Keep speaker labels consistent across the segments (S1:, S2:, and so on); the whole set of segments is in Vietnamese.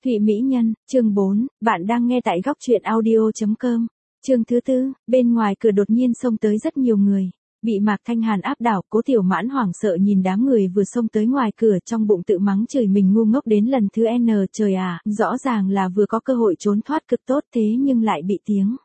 S1: Thụy Mỹ Nhân, chương 4, bạn đang nghe tại góc truyện audio.com. Chương thứ tư, bên ngoài cửa đột nhiên xông tới rất nhiều người. Bị Mạc Thanh Hàn áp đảo, Cố Tiểu Mãn hoảng sợ nhìn đám người vừa xông tới ngoài cửa, trong bụng tự mắng chửi mình ngu ngốc đến lần thứ N, trời à, rõ ràng là vừa có cơ hội trốn thoát cực tốt thế nhưng lại bị tiếng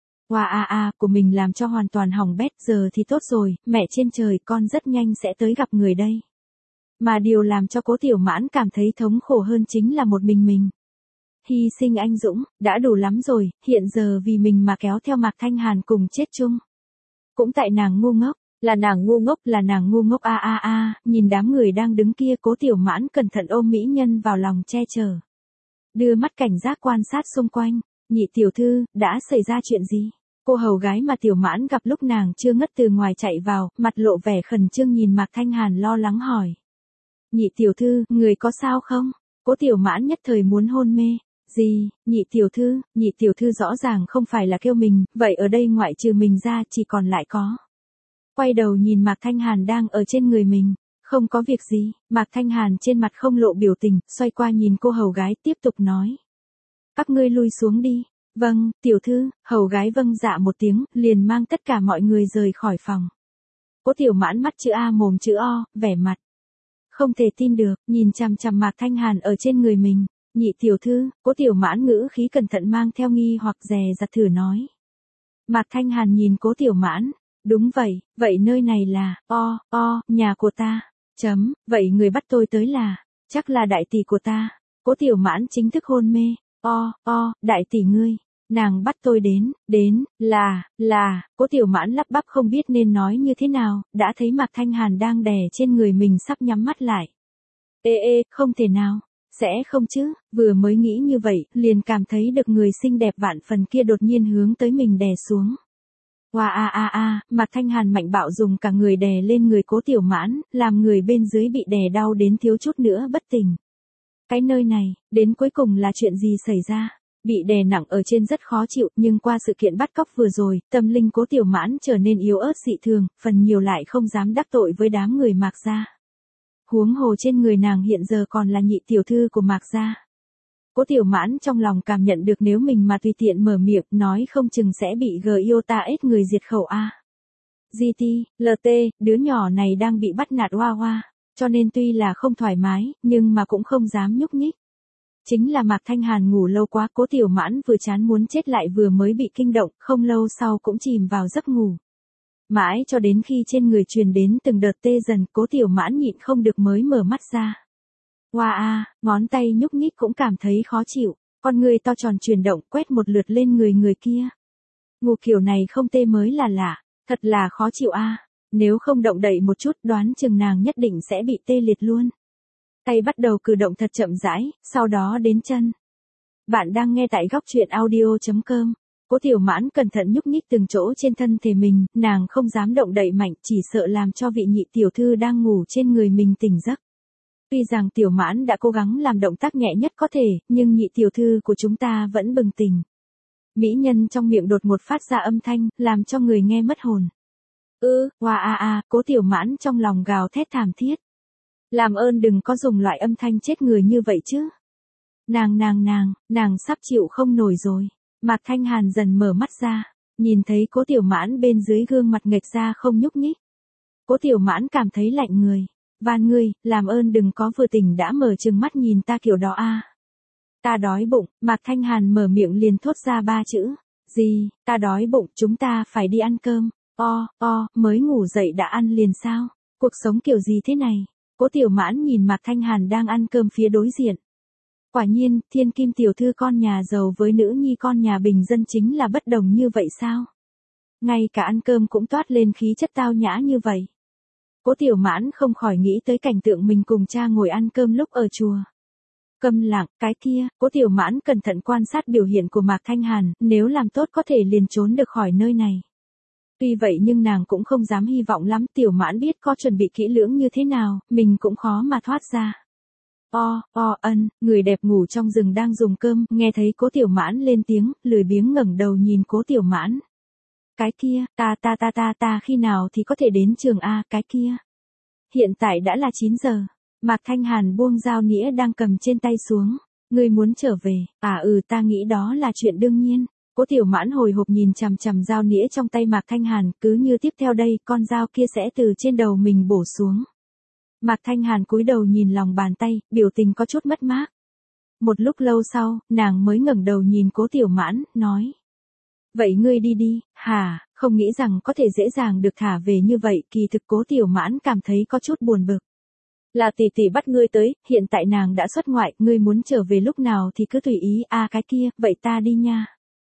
S1: Wow của mình làm cho hoàn toàn hỏng bét. Giờ thì tốt rồi, mẹ trên trời, con rất nhanh sẽ tới gặp người đây. Mà điều làm cho Cố Tiểu Mãn cảm thấy thống khổ hơn chính là một mình. Hy sinh anh dũng, đã đủ lắm rồi, hiện giờ vì mình mà kéo theo Mạc Thanh Hàn cùng chết chung. Cũng tại nàng ngu ngốc, là nàng ngu ngốc nhìn đám người đang đứng kia, Cố Tiểu Mãn cẩn thận ôm Mỹ Nhân vào lòng che chở. Đưa mắt cảnh giác quan sát xung quanh, Nhị tiểu thư, đã xảy ra chuyện gì? Cô hầu gái mà Tiểu Mãn gặp lúc nàng chưa ngất từ ngoài chạy vào, mặt lộ vẻ khẩn trương nhìn Mạc Thanh Hàn lo lắng hỏi. Nhị tiểu thư, người có sao không? Cố Tiểu Mãn nhất thời muốn hôn mê. Gì, nhị tiểu thư rõ ràng không phải là kêu mình, vậy ở đây ngoại trừ mình ra chỉ còn lại có. Quay đầu nhìn Mạc Thanh Hàn đang ở trên người mình, không có việc gì, Mạc Thanh Hàn trên mặt không lộ biểu tình, xoay qua nhìn cô hầu gái tiếp tục nói. Các ngươi lui xuống đi. Vâng, tiểu thư, hầu gái vâng dạ một tiếng, liền mang tất cả mọi người rời khỏi phòng. Cố Tiểu Mãn mắt chữ A mồm chữ O, vẻ mặt không thể tin được, nhìn chằm chằm Mạc Thanh Hàn ở trên người mình. Nhị tiểu thư, Cố Tiểu Mãn ngữ khí cẩn thận mang theo nghi hoặc dè dặt thử nói. Mạc Thanh Hàn nhìn Cố Tiểu Mãn, đúng vậy nơi này là, nhà của ta, vậy người bắt tôi tới là, chắc là đại tỷ của ta. Cố Tiểu Mãn chính thức hôn mê, đại tỷ ngươi, nàng bắt tôi đến, là, Cố Tiểu Mãn lắp bắp không biết nên nói như thế nào, đã thấy Mạc Thanh Hàn đang đè trên người mình sắp nhắm mắt lại. Không thể nào. Sẽ không chứ, vừa mới nghĩ như vậy, liền cảm thấy được người xinh đẹp vạn phần kia đột nhiên hướng tới mình đè xuống. Mạc Thanh Hàn mạnh bạo dùng cả người đè lên người Cố Tiểu Mãn, làm người bên dưới bị đè đau đến thiếu chút nữa bất tỉnh. Cái nơi này, đến cuối cùng là chuyện gì xảy ra? Bị đè nặng ở trên rất khó chịu, nhưng qua sự kiện bắt cóc vừa rồi, tâm linh Cố Tiểu Mãn trở nên yếu ớt dị thường, phần nhiều lại không dám đắc tội với đám người Mạc gia. Huống hồ trên người nàng hiện giờ còn là nhị tiểu thư của Mạc gia. Cố Tiểu Mãn trong lòng cảm nhận được nếu mình mà tùy tiện mở miệng nói không chừng sẽ bị GIOTA người diệt khẩu a. GT, LT, đứa nhỏ này đang bị bắt nạt Hoa, cho nên tuy là không thoải mái, nhưng mà cũng không dám nhúc nhích. Chính là Mạc Thanh Hàn ngủ lâu quá, Cố Tiểu Mãn vừa chán muốn chết lại vừa mới bị kinh động, không lâu sau cũng chìm vào giấc ngủ. Mãi cho đến khi trên người truyền đến từng đợt tê dần, Cố Tiểu Mãn nhịn không được mới mở mắt ra. Ngón tay nhúc nhích cũng cảm thấy khó chịu, con người to tròn chuyển động quét một lượt lên người kia. Ngủ kiểu này không tê mới là lạ, thật là khó chịu nếu không động đậy một chút đoán chừng nàng nhất định sẽ bị tê liệt luôn. Tay bắt đầu cử động thật chậm rãi, sau đó đến chân. Bạn đang nghe tại góc truyện audio.com. Cố Tiểu Mãn cẩn thận nhúc nhích từng chỗ trên thân thể mình, nàng không dám động đậy mạnh, chỉ sợ làm cho vị nhị tiểu thư đang ngủ trên người mình tỉnh giấc. Tuy rằng Tiểu Mãn đã cố gắng làm động tác nhẹ nhất có thể, nhưng nhị tiểu thư của chúng ta vẫn bừng tỉnh. Mỹ Nhân trong miệng đột một phát ra âm thanh, làm cho người nghe mất hồn. Cố Tiểu Mãn trong lòng gào thét thảm thiết. Làm ơn đừng có dùng loại âm thanh chết người như vậy chứ. Nàng sắp chịu không nổi rồi. Mạc Thanh Hàn dần mở mắt ra, nhìn thấy Cố Tiểu Mãn bên dưới gương mặt nghệch ra không nhúc nhích. Cố Tiểu Mãn cảm thấy lạnh người. Van ngươi, làm ơn đừng có vừa tỉnh đã mở trừng mắt nhìn ta kiểu đó Ta đói bụng, Mạc Thanh Hàn mở miệng liền thốt ra 3 chữ. Gì, ta đói bụng, chúng ta phải đi ăn cơm. Mới ngủ dậy đã ăn liền sao? Cuộc sống kiểu gì thế này? Cố Tiểu Mãn nhìn Mạc Thanh Hàn đang ăn cơm phía đối diện. Quả nhiên, thiên kim tiểu thư con nhà giàu với nữ nhi con nhà bình dân chính là bất đồng như vậy sao? Ngay cả ăn cơm cũng toát lên khí chất tao nhã như vậy. Cố Tiểu Mãn không khỏi nghĩ tới cảnh tượng mình cùng cha ngồi ăn cơm lúc ở chùa. Câm lặng, cái kia, Cố Tiểu Mãn cẩn thận quan sát biểu hiện của Mạc Thanh Hàn, nếu làm tốt có thể liền trốn được khỏi nơi này. Tuy vậy nhưng nàng cũng không dám hy vọng lắm, Tiểu Mãn biết có chuẩn bị kỹ lưỡng như thế nào, mình cũng khó mà thoát ra. Người đẹp ngủ trong rừng đang dùng cơm, nghe thấy Cố Tiểu Mãn lên tiếng, lười biếng ngẩng đầu nhìn Cố Tiểu Mãn. Cái kia, ta khi nào thì có thể đến trường cái kia. Hiện tại đã là 9 giờ. Mạc Thanh Hàn buông dao nĩa đang cầm trên tay xuống. Ngươi muốn trở về, ta nghĩ đó là chuyện đương nhiên. Cố Tiểu Mãn hồi hộp nhìn chằm chằm dao nĩa trong tay Mạc Thanh Hàn, cứ như tiếp theo đây, con dao kia sẽ từ trên đầu mình bổ xuống. Mạc Thanh Hàn cúi đầu nhìn lòng bàn tay, biểu tình có chút mất mát. Một lúc lâu sau, nàng mới ngẩng đầu nhìn Cố Tiểu Mãn, nói. Vậy ngươi đi đi, hả, không nghĩ rằng có thể dễ dàng được thả về như vậy, kỳ thực Cố Tiểu Mãn cảm thấy có chút buồn bực. Là tỷ tỷ bắt ngươi tới, hiện tại nàng đã xuất ngoại, ngươi muốn trở về lúc nào thì cứ tùy ý, cái kia, vậy ta đi nha.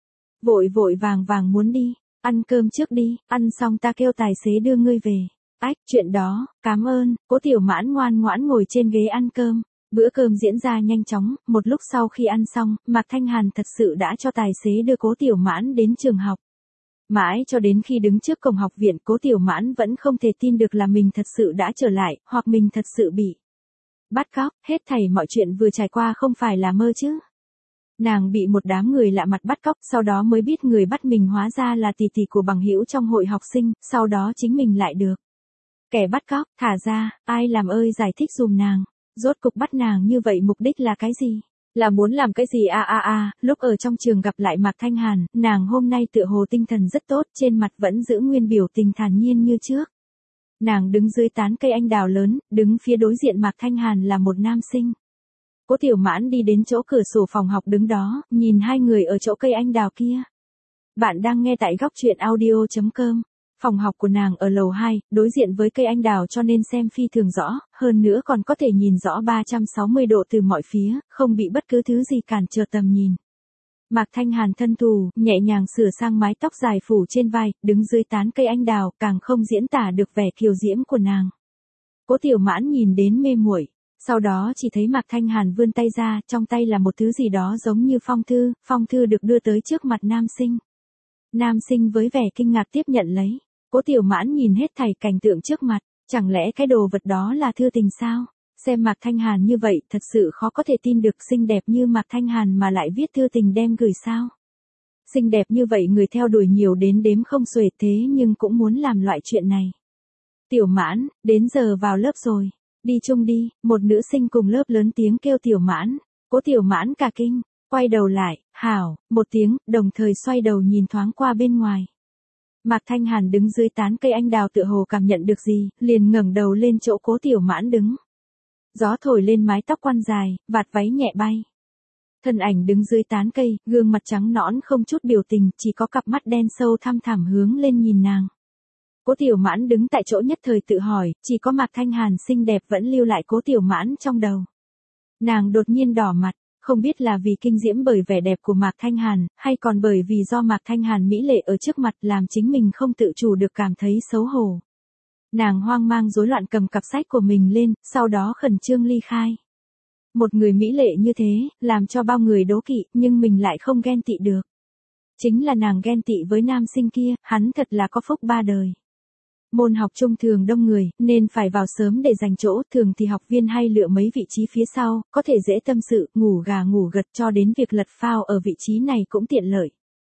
S1: Vội vội vàng vàng muốn đi, ăn cơm trước đi, ăn xong ta kêu tài xế đưa ngươi về. Chuyện đó, cảm ơn, Cố Tiểu Mãn ngoan ngoãn ngồi trên ghế ăn cơm. Bữa cơm diễn ra nhanh chóng, một lúc sau khi ăn xong, Mạc Thanh Hàn thật sự đã cho tài xế đưa Cố Tiểu Mãn đến trường học. Mãi cho đến khi đứng trước cổng học viện, Cố Tiểu Mãn vẫn không thể tin được là mình thật sự đã trở lại, hoặc mình thật sự bị bắt cóc, hết thảy mọi chuyện vừa trải qua không phải là mơ chứ. Nàng bị một đám người lạ mặt bắt cóc, sau đó mới biết người bắt mình hóa ra là tỷ tỷ của bằng hữu trong hội học sinh, sau đó chính mình lại được kẻ bắt cóc thả ra, ai làm ơi giải thích dùm nàng. Rốt cục bắt nàng như vậy mục đích là cái gì? Là muốn làm cái gì lúc ở trong trường gặp lại Mạc Thanh Hàn, nàng hôm nay tựa hồ tinh thần rất tốt, trên mặt vẫn giữ nguyên biểu tình thản nhiên như trước. Nàng đứng dưới tán cây anh đào lớn, đứng phía đối diện Mạc Thanh Hàn là một nam sinh. Cố Tiểu Mãn đi đến chỗ cửa sổ phòng học đứng đó, nhìn hai người ở chỗ cây anh đào kia. Bạn đang nghe tại góc truyện audio.com. Phòng học của nàng ở lầu 2, đối diện với cây anh đào cho nên xem phi thường rõ, hơn nữa còn có thể nhìn rõ 360 độ từ mọi phía, không bị bất cứ thứ gì cản trở tầm nhìn. Mạc Thanh Hàn thân thù, nhẹ nhàng sửa sang mái tóc dài phủ trên vai, đứng dưới tán cây anh đào, càng không diễn tả được vẻ kiều diễm của nàng. Cố Tiểu Mãn nhìn đến mê muội, sau đó chỉ thấy Mạc Thanh Hàn vươn tay ra, trong tay là một thứ gì đó giống như phong thư được đưa tới trước mặt nam sinh. Nam sinh với vẻ kinh ngạc tiếp nhận lấy. Cố Tiểu Mãn nhìn hết thảy cảnh tượng trước mặt, chẳng lẽ cái đồ vật đó là thư tình sao? Xem Mạc Thanh Hàn như vậy, thật sự khó có thể tin được, xinh đẹp như Mạc Thanh Hàn mà lại viết thư tình đem gửi sao? Xinh đẹp như vậy người theo đuổi nhiều đến đếm không xuể, thế nhưng cũng muốn làm loại chuyện này. Tiểu Mãn, đến giờ vào lớp rồi, đi chung đi, một nữ sinh cùng lớp lớn tiếng kêu Tiểu Mãn. Cố Tiểu Mãn cả kinh, quay đầu lại, hảo, một tiếng, đồng thời xoay đầu nhìn thoáng qua bên ngoài. Mạc Thanh Hàn đứng dưới tán cây anh đào tựa hồ cảm nhận được gì, liền ngẩng đầu lên chỗ Cố Tiểu Mãn đứng. Gió thổi lên mái tóc quăn dài, vạt váy nhẹ bay. Thân ảnh đứng dưới tán cây, gương mặt trắng nõn không chút biểu tình, chỉ có cặp mắt đen sâu thăm thẳm hướng lên nhìn nàng. Cố Tiểu Mãn đứng tại chỗ nhất thời tự hỏi, chỉ có Mạc Thanh Hàn xinh đẹp vẫn lưu lại Cố Tiểu Mãn trong đầu. Nàng đột nhiên đỏ mặt. Không biết là vì kinh diễm bởi vẻ đẹp của Mạc Thanh Hàn, hay còn bởi vì do Mạc Thanh Hàn mỹ lệ ở trước mặt làm chính mình không tự chủ được cảm thấy xấu hổ. Nàng hoang mang rối loạn cầm cặp sách của mình lên, sau đó khẩn trương ly khai. Một người mỹ lệ như thế, làm cho bao người đố kỵ, nhưng mình lại không ghen tị được. Chính là nàng ghen tị với nam sinh kia, hắn thật là có phúc ba đời. Môn học chung thường đông người, nên phải vào sớm để giành chỗ, thường thì học viên hay lựa mấy vị trí phía sau, có thể dễ tâm sự, ngủ gà ngủ gật, cho đến việc lật phao ở vị trí này cũng tiện lợi.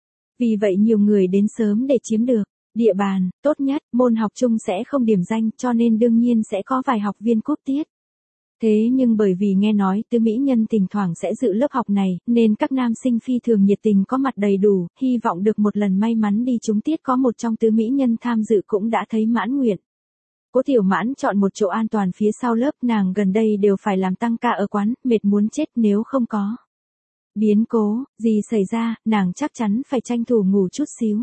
S1: Vì vậy nhiều người đến sớm để chiếm được địa bàn tốt nhất, môn học chung sẽ không điểm danh, cho nên đương nhiên sẽ có vài học viên cúp tiết. Thế nhưng bởi vì nghe nói tứ mỹ nhân thỉnh thoảng sẽ dự lớp học này, nên các nam sinh phi thường nhiệt tình có mặt đầy đủ, hy vọng được một lần may mắn đi trúng tiết có một trong tứ mỹ nhân tham dự cũng đã thấy mãn nguyện. Cố Tiểu Mãn chọn một chỗ an toàn phía sau lớp, nàng gần đây đều phải làm tăng ca ở quán, mệt muốn chết nếu không có biến cố gì xảy ra, nàng chắc chắn phải tranh thủ ngủ chút xíu.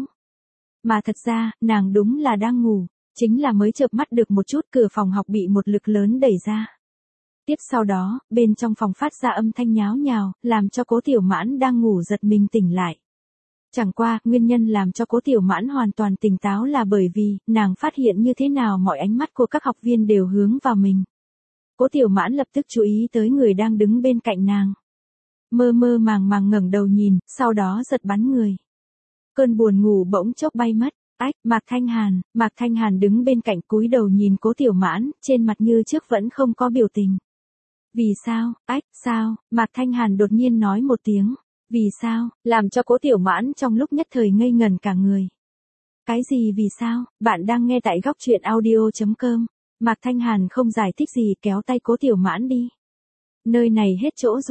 S1: Mà thật ra, nàng đúng là đang ngủ, chính là mới chợp mắt được một chút, cửa phòng học bị một lực lớn đẩy ra. Tiếp sau đó, bên trong phòng phát ra âm thanh nháo nhào, làm cho Cố Tiểu Mãn đang ngủ giật mình tỉnh lại. Chẳng qua, nguyên nhân làm cho Cố Tiểu Mãn hoàn toàn tỉnh táo là bởi vì, nàng phát hiện như thế nào mọi ánh mắt của các học viên đều hướng vào mình. Cố Tiểu Mãn lập tức chú ý tới người đang đứng bên cạnh nàng. Mơ mơ màng màng ngẩng đầu nhìn, sau đó giật bắn người. Cơn buồn ngủ bỗng chốc bay mất. Mạc Thanh Hàn đứng bên cạnh cúi đầu nhìn Cố Tiểu Mãn, trên mặt như trước vẫn không có biểu tình. Vì sao, sao, Mạc Thanh Hàn đột nhiên nói một tiếng, vì sao, làm cho Cố Tiểu Mãn trong lúc nhất thời ngây ngẩn cả người. Cái gì vì sao, bạn đang nghe tại góc truyện audio.com, Mạc Thanh Hàn không giải thích gì kéo tay Cố Tiểu Mãn đi. Nơi này hết chỗ rồi,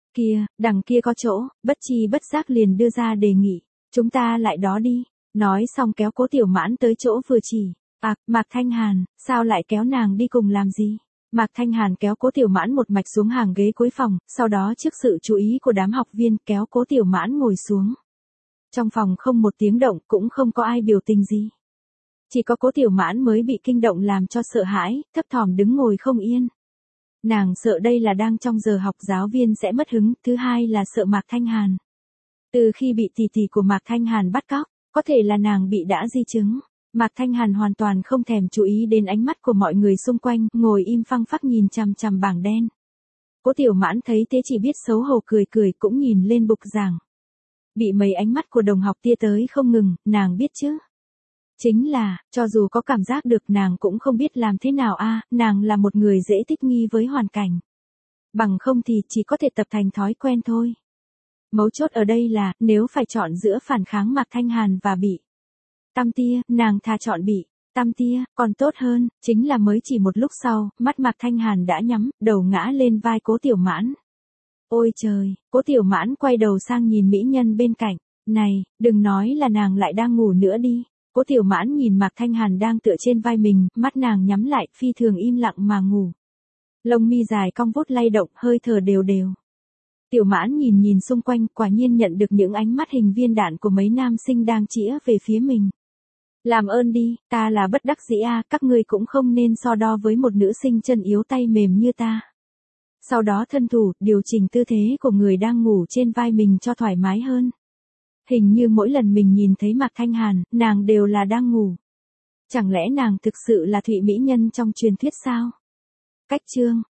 S1: Kia, đằng kia có chỗ, bất chi bất giác liền đưa ra đề nghị. Chúng ta lại đó đi. Nói xong kéo Cố Tiểu Mãn tới chỗ vừa chỉ. Mạc Thanh Hàn, sao lại kéo nàng đi cùng làm gì? Mạc Thanh Hàn kéo Cố Tiểu Mãn một mạch xuống hàng ghế cuối phòng, sau đó trước sự chú ý của đám học viên kéo Cố Tiểu Mãn ngồi xuống. Trong phòng không một tiếng động, cũng không có ai biểu tình gì. Chỉ có Cố Tiểu Mãn mới bị kinh động làm cho sợ hãi, thấp thỏm đứng ngồi không yên. Nàng sợ đây là đang trong giờ học giáo viên sẽ mất hứng, thứ hai là sợ Mạc Thanh Hàn. Từ khi bị tỷ tỷ của Mạc Thanh Hàn bắt cóc, có thể là nàng bị đã di chứng. Mạc Thanh Hàn hoàn toàn không thèm chú ý đến ánh mắt của mọi người xung quanh, ngồi im phăng phắc nhìn chằm chằm bảng đen. Cố Tiểu Mãn thấy thế chỉ biết xấu hổ cười cười cũng nhìn lên bục giảng. Bị mấy ánh mắt của đồng học tia tới không ngừng, nàng biết chứ. Chính là, cho dù có cảm giác được nàng cũng không biết làm thế nào nàng là một người dễ thích nghi với hoàn cảnh. Bằng không thì chỉ có thể tập thành thói quen thôi. Mấu chốt ở đây là, nếu phải chọn giữa phản kháng Mạc Thanh Hàn và bị Tam Tia, nàng thà chọn bị Tam Tia, còn tốt hơn, chính là mới chỉ một lúc sau, mắt Mạc Thanh Hàn đã nhắm, đầu ngã lên vai Cố Tiểu Mãn. Ôi trời, Cố Tiểu Mãn quay đầu sang nhìn mỹ nhân bên cạnh. Này, đừng nói là nàng lại đang ngủ nữa đi. Cố Tiểu Mãn nhìn Mạc Thanh Hàn đang tựa trên vai mình, mắt nàng nhắm lại, phi thường im lặng mà ngủ. Lông mi dài cong vút lay động, hơi thở đều đều. Tiểu Mãn nhìn xung quanh, quả nhiên nhận được những ánh mắt hình viên đạn của mấy nam sinh đang chĩa về phía mình. Làm ơn đi, ta là bất đắc dĩ các ngươi cũng không nên so đo với một nữ sinh chân yếu tay mềm như ta. Sau đó thân thủ, điều chỉnh tư thế của người đang ngủ trên vai mình cho thoải mái hơn. Hình như mỗi lần mình nhìn thấy Mạc Thanh Hàn, nàng đều là đang ngủ. Chẳng lẽ nàng thực sự là Thụy Mỹ Nhân trong truyền thuyết sao? Cách chương